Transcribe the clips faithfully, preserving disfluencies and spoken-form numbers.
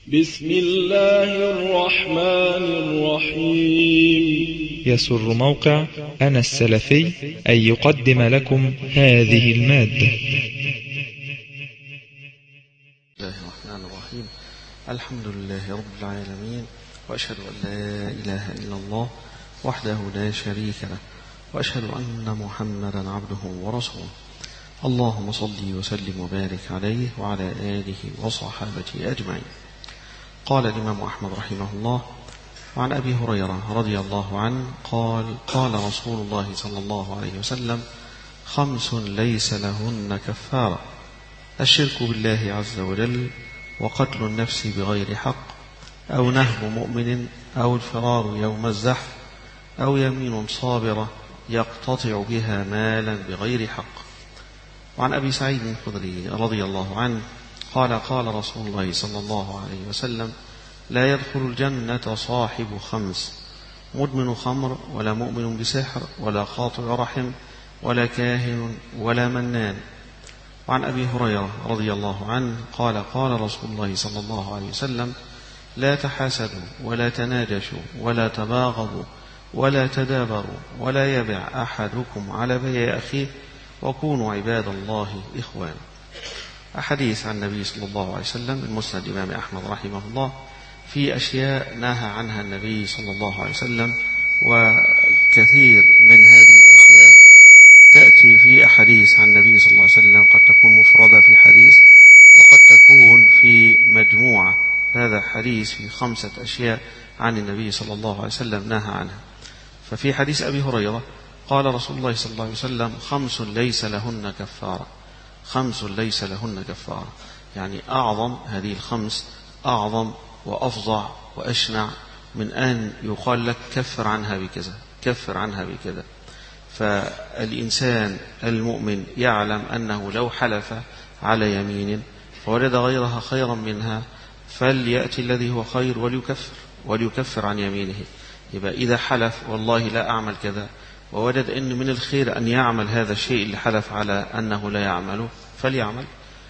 بسم الله الرحمن الرحيم. يسر موقع أنا السلفي أن يقدم لكم هذه المادة. الله الرحمن الرحيم. الحمد لله رب العالمين، وأشهد أن لا إله إلا الله وحده لا شريك له، وأشهد أن محمدا عبده ورسوله. اللهم صل وسلم وبارك عليه وعلى آله وصحابته أجمعين. قال الإمام أحمد رحمه الله: وعن أبي هريرة رضي الله عنه قال: قال رسول الله صلى الله عليه وسلم: خمس ليس لهن كفارة: الشرك بالله عز وجل، وقتل النفس بغير حق، أو نهب مؤمن، أو الفرار يوم الزحف، أو يمين صابرة يقتطع بها مالا بغير حق. وعن أبي سعيد الخدري رضي الله عنه قال: قال رسول الله صلى الله عليه وسلم: لا يدخل الجنة صاحب خمس: مدمن خمر، ولا مؤمن بسحر، ولا قاطع رحم، ولا كاهن، ولا منان. وعن أبي هريرة رضي الله عنه قال: قال رسول الله صلى الله عليه وسلم: لا تحاسدوا، ولا تناجشوا، ولا تباغضوا، ولا تدابروا، ولا يبع أحدكم على بيع أخيه، وكونوا عباد الله إخوانا. أحاديث عن النبي صلى الله عليه وسلم المسند الإمام أحمد رحمه الله في أشياء نهى عنها النبي صلى الله عليه وسلم، وكثير من هذه الأشياء تأتي في أحاديث عن النبي صلى الله عليه وسلم، قد تكون مفردة في حديث، وقد تكون في مجموعة هذا حديث في خمسة أشياء عن النبي صلى الله عليه وسلم نهى عنها. ففي حديث أبي هريرة قال رسول الله صلى الله عليه وسلم: خمس ليس لهن كفارة. خمس ليس لهن كفارة، يعني أعظم هذه الخمس، أعظم وأفظع وأشنع من أن يقال لك كفر عنها بكذا، كفر عنها بكذا. فالإنسان المؤمن يعلم أنه لو حلف على يمين فوجد غيرها خيرا منها فليأتي الذي هو خير وليكفر وليكفر عن يمينه. يبقى إذا حلف والله لا أعمل كذا، ووجد أن من الخير أن يعمل هذا الشيء اللي حلف على أنه لا يعمله، فليعمل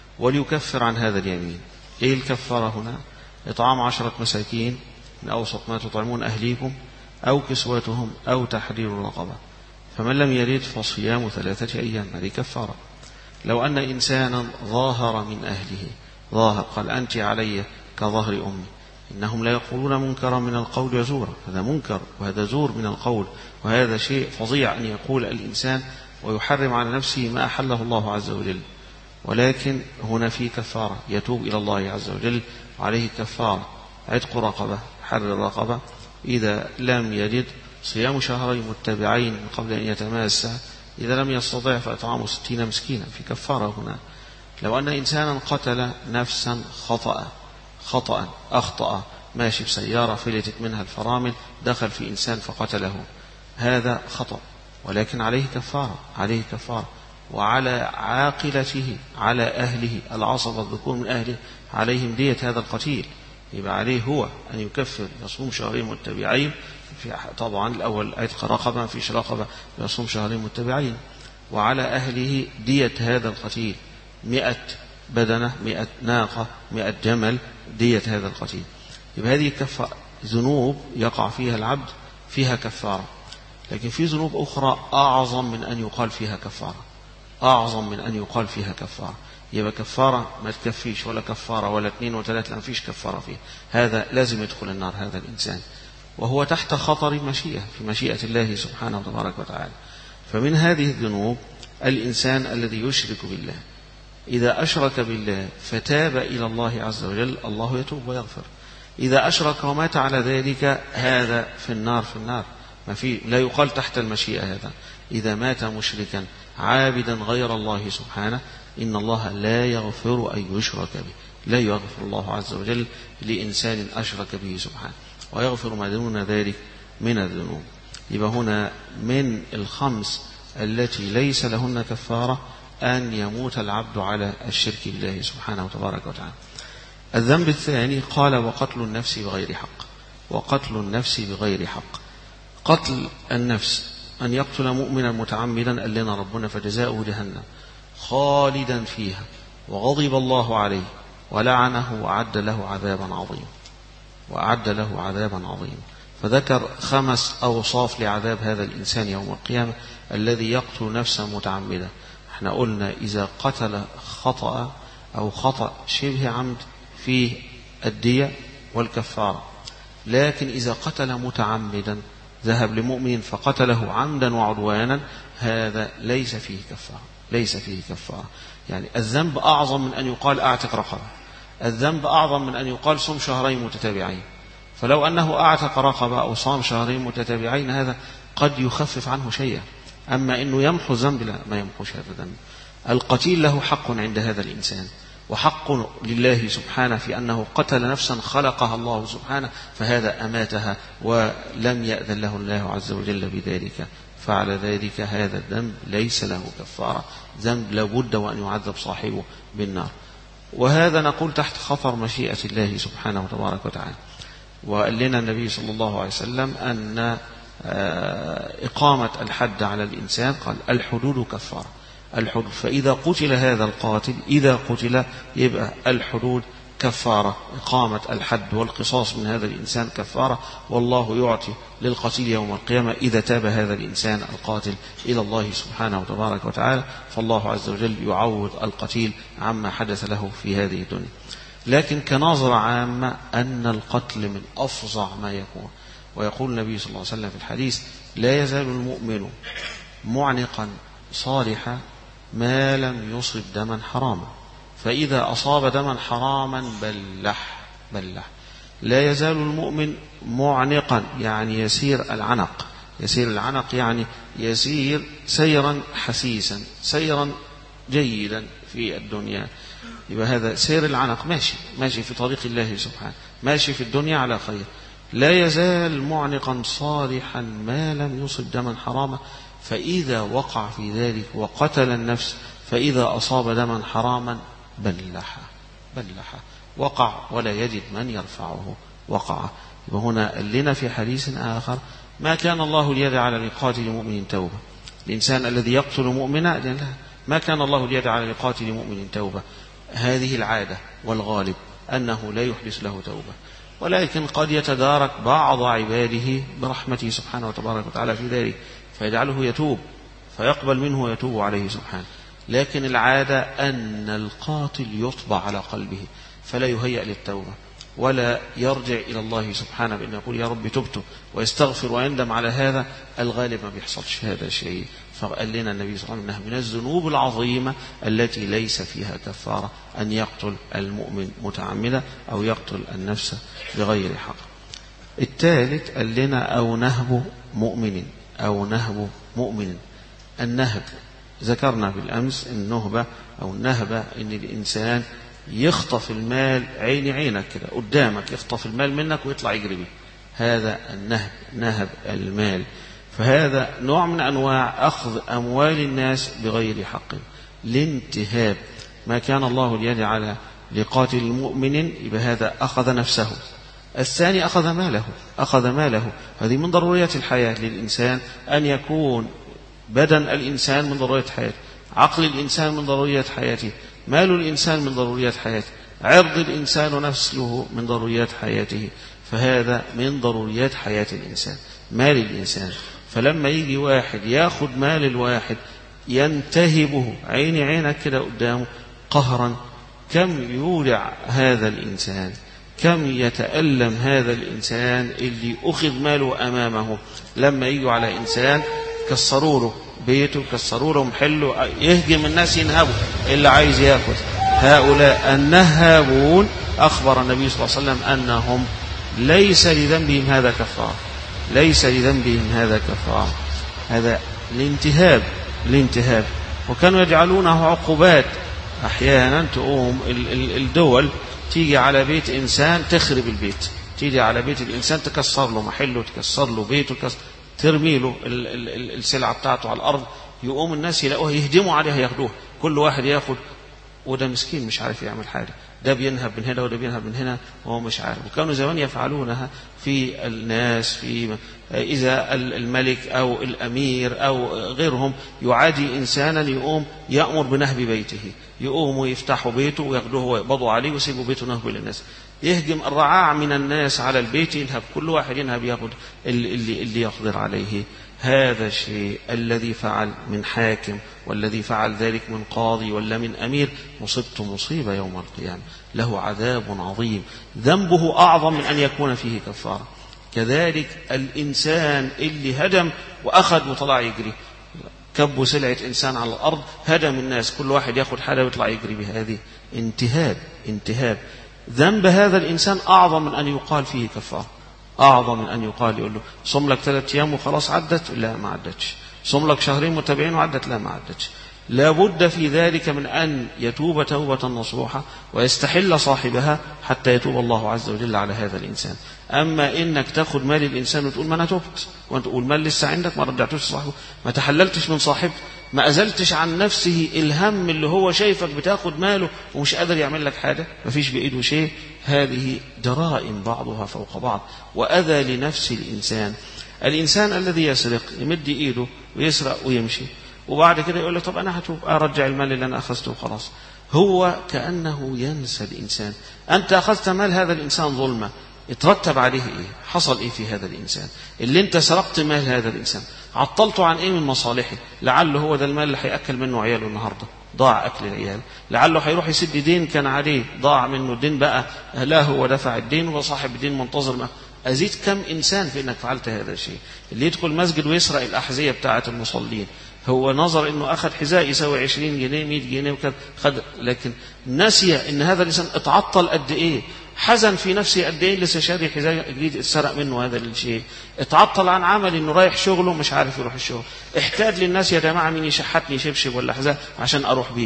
وليكفر عن هذا اليمين. إيه الكفارة هنا؟ إطعام عشرة مساكين من أوسط ما تطعمون أهليكم، أو كسوتهم، أو تحرير رقبة. فمن لم يرد فصيام ثلاثة أيام، هذه كفارة. لو أن إنسانا ظاهر من أهله، ظاهر قال: أنت علي كظهر أمي، إنهم لا يقولون منكرا من القول وزورا. هذا منكر وهذا زور من القول، وهذا شيء فظيع أن يقول الإنسان ويحرم على نفسه ما أحله الله عز وجل. ولكن هنا في كفارة، يتوب إلى الله عز وجل، عليه كفارة: عتق رقبة، حرر رقبة. إذا لم يجد صيام شهرين متبعين من قبل أن يتماسا، إذا لم يستطع فإطعام ستين مسكينا، في كفارة هنا. لو أن إنسانا قتل نفسا خطأ خطأ أخطأ، ماشي بسيارة فلتت منها الفرامل، دخل في إنسان فقتله، هذا خطأ، ولكن عليه كفارة، عليه كفارة. وعلى عاقلته، على أهله العصبة الذكور من أهله، عليهم دية هذا القتيل. يبقى عليه هو أن يكفر، يصوم شهرين متبعين. في طبعا الأول عتق رقبة، فيش رقبة، يصوم شهرين متبعين. وعلى أهله دية هذا القتيل، مئة بدنة، مئة ناقة، مئة جمل، دية هذا القتيل. يبقى هذه كفارة. ذنوب يقع فيها العبد فيها كفارة، لكن في ذنوب أخرى أعظم من أن يقال فيها كفارة، أعظم من أن يقال فيها كفارة. يبقى كفارة ما تكفيش، ولا كفارة ولا اثنين وثلاثة، لا فيش كفارة فيها. هذا لازم يدخل النار هذا الإنسان، وهو تحت خطر مشيئة، في مشيئة الله سبحانه وتبارك وتعالى. فمن هذه الذنوب الإنسان الذي يشرك بالله، إذا أشرك بالله فتاب إلى الله عز وجل، الله يتوب ويغفر. إذا أشرك ومات على ذلك، هذا في النار، في النار، ما في، لا يقال تحت المشيئة. هذا إذا مات مشركا عابدا غير الله سبحانه، إن الله لا يغفر أن يشرك به، لا يغفر الله عز وجل لإنسان أشرك به سبحانه، ويغفر ما دون ذلك من الذنوب. يبقى هنا من الخمس التي ليس لهن كفارة أن يموت العبد على الشرك بالله سبحانه وتبارك وتعالى. الذنب الثاني قال: وقتل النفس بغير حق. وقتل النفس بغير حق، قتل النفس، أن يقتل مؤمنا متعمدا، قال لنا ربنا: فجزاؤه جهنم خالدا فيها وغضب الله عليه ولعنه وأعد له عذابا عظيما وأعد له عذابا عظيما. فذكر خمس أوصاف لعذاب هذا الإنسان يوم القيامة الذي يقتل نفسا متعمدا. احنا قلنا إذا قتل خطأ أو خطأ شبه عمد فيه الدية والكفارة، لكن إذا قتل متعمدا ذهب لمؤمن فقتله عمدا وعدوانا هذا ليس فيه كفارة ليس فيه كفارة. يعني الذنب أعظم من أن يقال أعتق رقبة، الذنب أعظم من أن يقال صم شهرين متتابعين. فلو أنه أعتق رقبة أو صام شهرين متتابعين هذا قد يخفف عنه شيئا، أما أنه يمحو الذنب لا، ما يمحوش هذا الذنب. القتيل له حق عند هذا الإنسان وحق لله سبحانه في أنه قتل نفسا خلقها الله سبحانه فهذا أماتها ولم يأذن له الله عز وجل بذلك، فعلى ذلك هذا الذنب ليس له كفارة، ذنب لابد وأن يعذب صاحبه بالنار. وهذا نقول تحت خطر مشيئة الله سبحانه وتبارك وتعالى. وقال لنا النبي صلى الله عليه وسلم أن إقامة الحد على الإنسان قال الحدود كفارة، الحدود. فإذا قتل هذا القاتل إذا قتل يبقى الحدود كفارة، إقامة الحد والقصاص من هذا الإنسان كفارة، والله يعطي للقتيل يوم القيامة إذا تاب هذا الإنسان القاتل إلى الله سبحانه وتبارك وتعالى، فالله عز وجل يعوض القتيل عما حدث له في هذه الدنيا. لكن كنظرة عامة أن القتل من أفظع ما يكون. ويقول النبي صلى الله عليه وسلم في الحديث لا يزال المؤمن معنقا صالحا ما لم يصب دما حراما، فإذا أصاب دما حراما بلح بلح. لا يزال المؤمن معنقا يعني يسير العنق، يسير العنق يعني يسير سيرا حسيسا سيرا جيدا في الدنيا. يبقى هذا سير العنق، ماشي ماشي في طريق الله سبحانه، ماشي في الدنيا على خير. لا يزال معنقا صالحا ما لم يصب دما حراما، فإذا وقع في ذلك وقتل النفس فإذا أصاب دما حراما بلح بلح وقع ولا يجد من يرفعه وقع. وهنا لنا في حديث آخر ما كان الله ليجعل لقاتل مؤمن توبة. الإنسان الذي يقتل مؤمنا ما كان الله ليجعل لقاتل مؤمن توبة، هذه العادة والغالب أنه لا يحدث له توبة، ولكن قد يتدارك بعض عباده برحمته سبحانه وتبارك وتعالى في ذلك فيجعله يتوب فيقبل منه ويتوب عليه سبحانه. لكن العادة أن القاتل يطبع على قلبه فلا يهيأ للتوبة ولا يرجع إلى الله سبحانه بأن يقول يا رب تبت ويستغفر ويندم على هذا. الغالب ما بيحصلش هذا الشيء. فقال لنا النبي صلى الله عليه وسلم أنها من الذنوب العظيمة التي ليس فيها كفارة أن يقتل المؤمن متعمدا أو يقتل النفس بغير حق. الثالث قال لنا أو نهب مؤمن أو نهب مؤمن. النهب ذكرنا بالأمس النهبة أو النهبة إن الإنسان يخطف المال عيني عينك كده قدامك، يخطف المال منك ويطلع يجري به، هذا النهب، نهب المال. فهذا نوع من أنواع أخذ أموال الناس بغير حق، الانتهاب. ما كان الله ليجعل لقاتل المؤمن يبقى هذا أخذ نفسه. الثاني أخذ ماله، أخذ ماله. هذه من ضروريات الحياة للإنسان أن يكون بدن الإنسان من ضروريات حياته، عقل الإنسان من ضروريات حياته، مال الإنسان من ضروريات حياته، عرض الإنسان ونفسه من ضروريات حياته. فهذا من ضروريات حياة الإنسان، مال الإنسان. فلما يجي واحد ياخد مال الواحد ينتهبه عيني عينك كده قدامه قهرا، كم يولع هذا الإنسان، كم يتألم هذا الإنسان اللي أخذ ماله أمامه. لما يجوا على إنسان كسروا له بيته، كسروا له محله، يهجم الناس ينهبوا اللي عايز ياخذ. هؤلاء النهابون أخبر النبي صلى الله عليه وسلم أنهم ليس لذنبهم هذا كفار، ليس لذنبهم هذا كفار. هذا الانتهاب، الانتهاب. وكانوا يجعلونه عقوبات. أحيانا تقوم الدول تيجي على بيت إنسان تخرب البيت، تيجي على بيت الإنسان تكسر له محله، تكسر له بيته، تكسر ترمي له السلعة بتاعته على الأرض. يقوم الناس يلاقوها يهدموا عليها ياخدوها، كل واحد ياخد وده مسكين مش عارف يعمل حاجة، ده بينهب من هنا وده بينهب من هنا وهو مش عارف. وكانوا زمان يفعلونها في الناس، في إذا الملك أو الأمير أو غيرهم يعادي إنسانا يقوم يأمر بنهب بيته، يقوموا يفتحوا بيته وياخدوه ويقبضوا عليه ويسيبوا بيته نهب للناس. يهجم الرعاع من الناس على البيت، ينهب كل واحد ينهب ياخد اللي, اللي يقدر عليه. هذا الشيء الذي فعل من حاكم والذي فعل ذلك من قاضي ولا من أمير مصيبته مصيبة يوم القيامة، له عذاب عظيم، ذنبه أعظم من أن يكون فيه كفارة. كذلك الإنسان اللي هدم وأخذ وطلع يجري، كبوا سلعة إنسان على الأرض، هدم الناس، كل واحد يأخذ حاجة ويطلع يجري بهذه، انتهاب انتهاب. ذنب هذا الإنسان أعظم من أن يقال فيه كفارة، أعظم من أن يقال يقول له صم لك ثلاثة أيام وخلاص عدت، لا ما عدتش. صم لك شهرين متابعين وعدت، لا ما عدتش. لابد في ذلك من أن يتوب توبة نصوحة ويستحل صاحبها حتى يتوب الله عز وجل على هذا الإنسان. أما إنك تأخذ مال الإنسان وتقول ما أنا تبت، وأنت تقول مال لسه عندك ما رجعتوش صاحبه، ما تحللتش من صاحبه، ما أزلتش عن نفسه الهم اللي هو شايفك بتاخد ماله ومش قادر يعمل لك حاجة، ما فيش بإيده شيء. هذه جرائم بعضها فوق بعض وأذى لنفس الإنسان. الإنسان الذي يسرق يمد إيده ويسرق ويمشي، وبعد كده يقول له طب أنا هتوب أرجع المال اللي أنا أخذته وخلاص. هو كأنه ينسى الإنسان. أنت أخذت مال هذا الإنسان ظلمة، اترتب عليه إيه؟ حصل إيه في هذا الإنسان؟ اللي أنت سرقت مال هذا الإنسان عطلته عن إيه من مصالحه؟ لعله هو ده المال اللي هيأكل منه عياله النهاردة، ضاع أكل العيال. لعله هيروح يسد دين كان عليه، ضاع منه الدين، بقى لا هو دفع الدين وصاحب الدين منتظر ما. أزيد كم إنسان في أنك فعلت هذا الشيء؟ اللي يدخل مسجد ويسرق الأحذية بتاعة المصلين، هو نظر انه اخذ حذاء يساوي عشرين جنيه مئة جنيه وكذا خد، لكن نسي ان هذا الانسان اتعطل قد ايه، حزن في نفسه قد ايه لسه شاري حذاء جديد اتسرق منه هذا الشيء، اتعطل عن عمل انه رايح شغله مش عارف يروح الشغل، احتاج للناس يا جماعه مين يشحتني شبشب ولا حذاء عشان اروح بيه.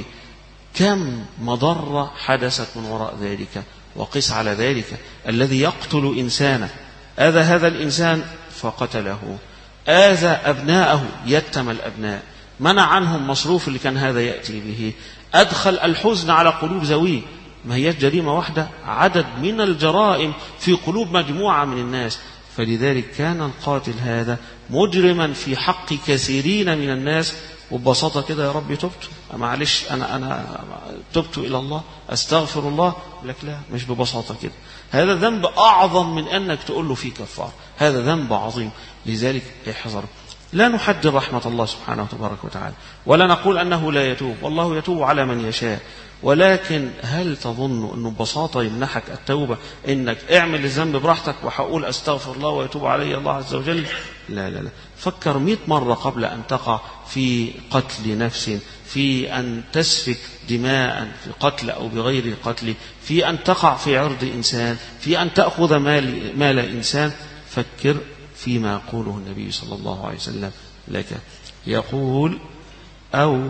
كم مضره حدثت من وراء ذلك. وقس على ذلك الذي يقتل انسانا، اذى هذا الانسان فقتله، آذى أبناءه يتم الأبناء، منع عنهم مصروف اللي كان هذا يأتي به، أدخل الحزن على قلوب ذويه. ما هي جريمة واحدة، عدد من الجرائم في قلوب مجموعة من الناس. فلذلك كان القاتل هذا مجرما في حق كثيرين من الناس. وببساطة كده يا رب تبت، معلش أنا أنا تبت إلى الله أستغفر الله، لك لا مش ببساطة كده، هذا ذنب أعظم من أنك تقول له فيه كفار، هذا ذنب عظيم. لذلك احذر. لا نحدد رحمة الله سبحانه وتبارك وتعالى، ولا نقول أنه لا يتوب، والله يتوب على من يشاء، ولكن هل تظن أنه ببساطة يمنحك التوبة إنك اعمل الذنب براحتك وحقول أستغفر الله ويتوب علي الله عز وجل؟ لا لا لا، فكر مئة مرة قبل أن تقع في قتل نفس، في أن تسفك دماء في قتل أو بغير قتل، في أن تقع في عرض إنسان، في أن تأخذ مال, مال إنسان. فكر فيما يقوله النبي صلى الله عليه وسلم لك، يقول أو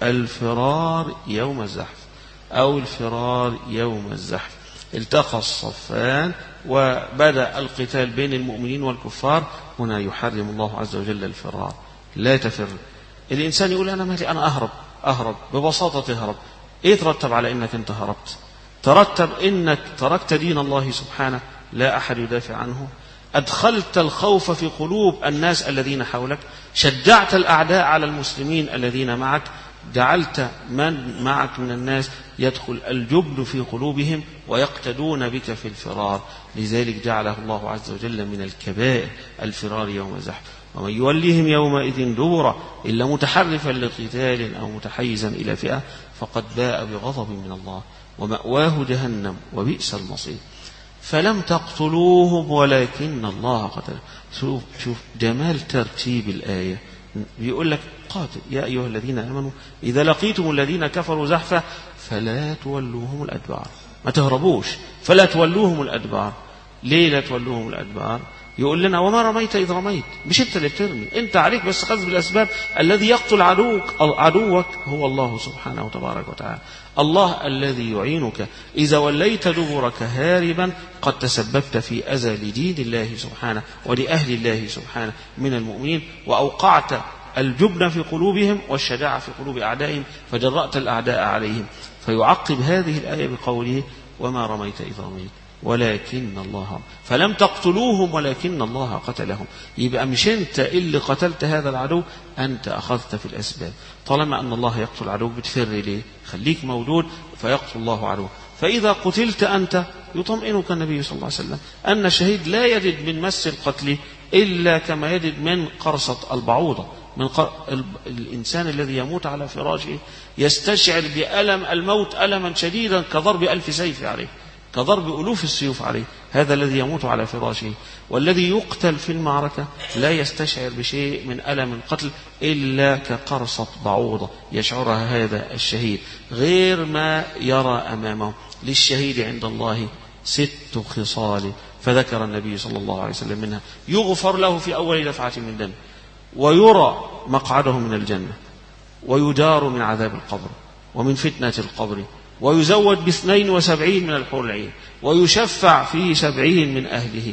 الفرار يوم الزحف، أو الفرار يوم الزحف. التقى الصفان وبدأ القتال بين المؤمنين والكفار، هنا يحرم الله عز وجل الفرار. لا تفر. الإنسان يقول أنا مالي، أنا أهرب أهرب ببساطة تهرب. إيه ترتب على إنك أنت هربت؟ ترتب إنك تركت دين الله سبحانه، لا أحد يدافع عنه، أدخلت الخوف في قلوب الناس الذين حولك، شجعت الأعداء على المسلمين الذين معك، جعلت من معك من الناس يدخل الجبن في قلوبهم ويقتدون بك في الفرار. لذلك جعله الله عز وجل من الكبائر الفرار يوم الزحف. ومن يوليهم يومئذ دبره إلا متحرفا لقتال أو متحيزا إلى فئة فقد باء بغضب من الله ومأواه جهنم وبئس المصير. فلم تقتلوهم ولكن الله قتلهم. شوف شوف جمال ترتيب الآية، بيقول لك قاتل يا أيها الذين آمنوا إذا لقيتم الذين كفروا زحفا فلا تولوهم الأدبار. ما تهربوش، فلا تولوهم الأدبار. ليه لا تولوهم الأدبار؟ يقول لنا وما رميت إذ رميت، مش أنت اللي بترمي، أنت عليك بس خذ بالأسباب. الذي يقتل عدوك عدوك هو الله سبحانه وتبارك وتعالى، الله الذي يعينك. إذا وليت دبرك هاربا قد تسببت في أذى لدين الله سبحانه ولأهل الله سبحانه من المؤمنين، وأوقعت الجبن في قلوبهم والشجاعة في قلوب أعدائهم، فجرأت الأعداء عليهم. فيعقب هذه الآية بقوله وما رميت إذ رميت ولكن الله، فلم تقتلوهم ولكن الله قتلهم. يبقى مش أنت اللي قتلت هذا العدو، أنت أخذت في الأسباب. طالما أن الله يقتل عدو بتفر ليه؟ خليك موجود فيقتل الله عدو. فإذا قتلت أنت يطمئنك النبي صلى الله عليه وسلم أن الشهيد لا يجد من مس القتل إلا كما يجد من قرصة البعوضة. من قر... الإنسان الذي يموت على فراشه يستشعر بألم الموت ألما شديدا كضرب ألف سيف عليه، كضرب ألوف السيوف عليه. هذا الذي يموت على فراشه. والذي يقتل في المعركة لا يستشعر بشيء من ألم القتل إلا كقرصة بعوضة يشعرها هذا الشهيد، غير ما يرى أمامه. للشهيد عند الله ست خصال، فذكر النبي صلى الله عليه وسلم منها: يغفر له في أول دفعة من دم، ويرى مقعده من الجنة، ويدار من عذاب القبر ومن فتنة القبر، ويزود باثنين وسبعين من الحور العين، ويشفع في سبعين من أهله.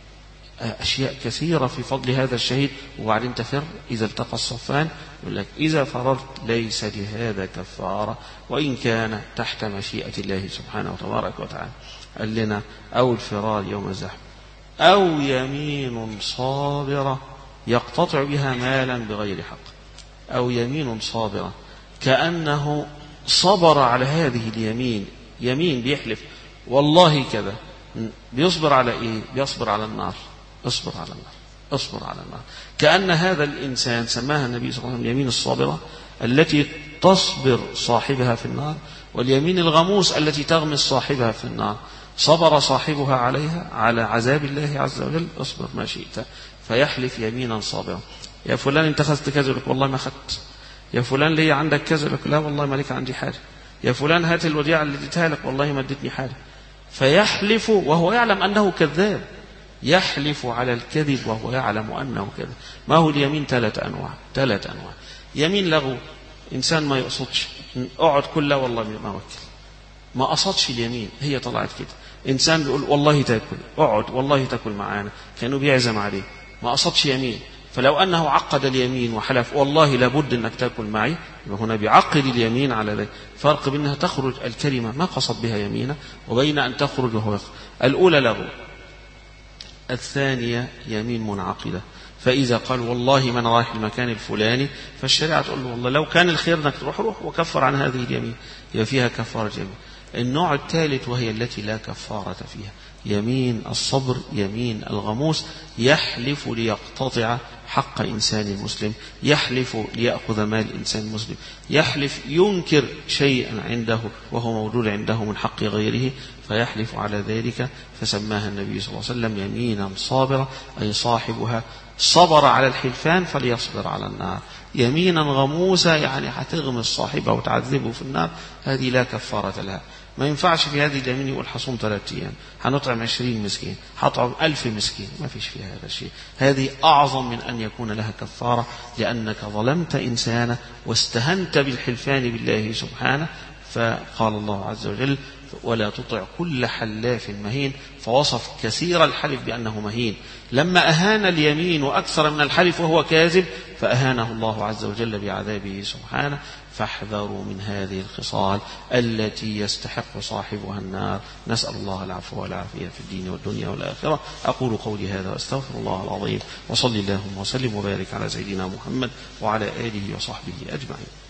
أشياء كثيرة في فضل هذا الشهيد. وبعدين تفر إذا التقى الصفان، يقول لك إذا فررت ليس لهذا كفارة وإن كان تحت مشيئة الله سبحانه وتبارك وتعالى. قال لنا: أو الفرار يوم الزحف، أو يمين صابرة يقتطع بها مالا بغير حق. أو يمين صابرة، كأنه صبر على هذه اليمين، يمين بيحلف والله كذا، بيصبر على إيه؟ بيصبر على النار. اصبر على النار، اصبر على النار. كأن هذا الإنسان سماها النبي صلى الله عليه وسلم اليمين الصابرة التي تصبر صاحبها في النار، واليمين الغموس التي تغمس صاحبها في النار. صبر صاحبها عليها على عذاب الله عز وجل، اصبر ما شئت، فيحلف يمينا صابرا. يا فلان انت أخذت كذا، لك والله ما أخذت. يا فلان ليه عندك كذا، لك لا والله ما لك عندي حاجة. يا فلان هات الوديعة اللي اديتها لك، والله ما ادتني حاجة. فيحلف وهو يعلم أنه كذاب، يحلف على الكذب وهو يعلم أنه كذب. ما هو اليمين؟ ثلاث أنواع، ثلاث أنواع. يمين لغو، إنسان ما يقصدش، اقعد كل لا والله ما وكل، ما قصدش اليمين، هي طلعت كده. إنسان بيقول والله تاكل، اقعد والله تاكل معانا، كانوا بيعزم عليه، ما قصدش يمين. فلو أنه عقد اليمين وحلف والله لابد أنك تأكل معي، هنا بيعقد اليمين على ذلك. فرق بينها تخرج الكلمة ما قصد بها يمينه، وبين أن تخرج وهو يخرج. الأولى لغو، الثانية يمين منعقدة. فإذا قال والله من رايح المكان الفلاني، فالشريعة تقول له والله لو كان الخير أنك تروح روح وكفر عن هذه اليمين، يبقى فيها كفارة يمين. النوع الثالث وهي التي لا كفارة فيها، يمين الصبر، يمين الغموس، يحلف ليقتطع حق إنسان مسلم، يحلف ليأخذ مال إنسان مسلم، يحلف ينكر شيئا عنده وهو موجود عنده من حق غيره، فيحلف على ذلك. فسماها النبي صلى الله عليه وسلم يمينا صابرة، أي صاحبها صبر على الحلفان فليصبر على النار. يمينا غموسة يعني هتغمس صاحبه وتعذبه في النار، هذه لا كفارة لها. ما ينفعش في هذه اليمين يقول حصوم ثلاثة أيام، هنطعم عشرين مسكين، هطعم ألف مسكين، ما فيش فيها هذا الشيء. هذه أعظم من أن يكون لها كفارة، لأنك ظلمت إنسانا واستهنت بالحلفان بالله سبحانه. فقال الله عز وجل: ولا تطع كل حلاف مهين، فوصف كثير الحلف بأنه مهين. لما أهان اليمين أكثر من الحلف وهو كاذب، فأهانه الله عز وجل بعذابه سبحانه. فاحذروا من هذه الخصال التي يستحق صاحبها النار. نسأل الله العفو والعافية في الدين والدنيا والآخرة. أقول قولي هذا وأستغفر الله العظيم، وصلي اللهم وسلم وبارك على سيدنا محمد وعلى آله وصحبه أجمعين.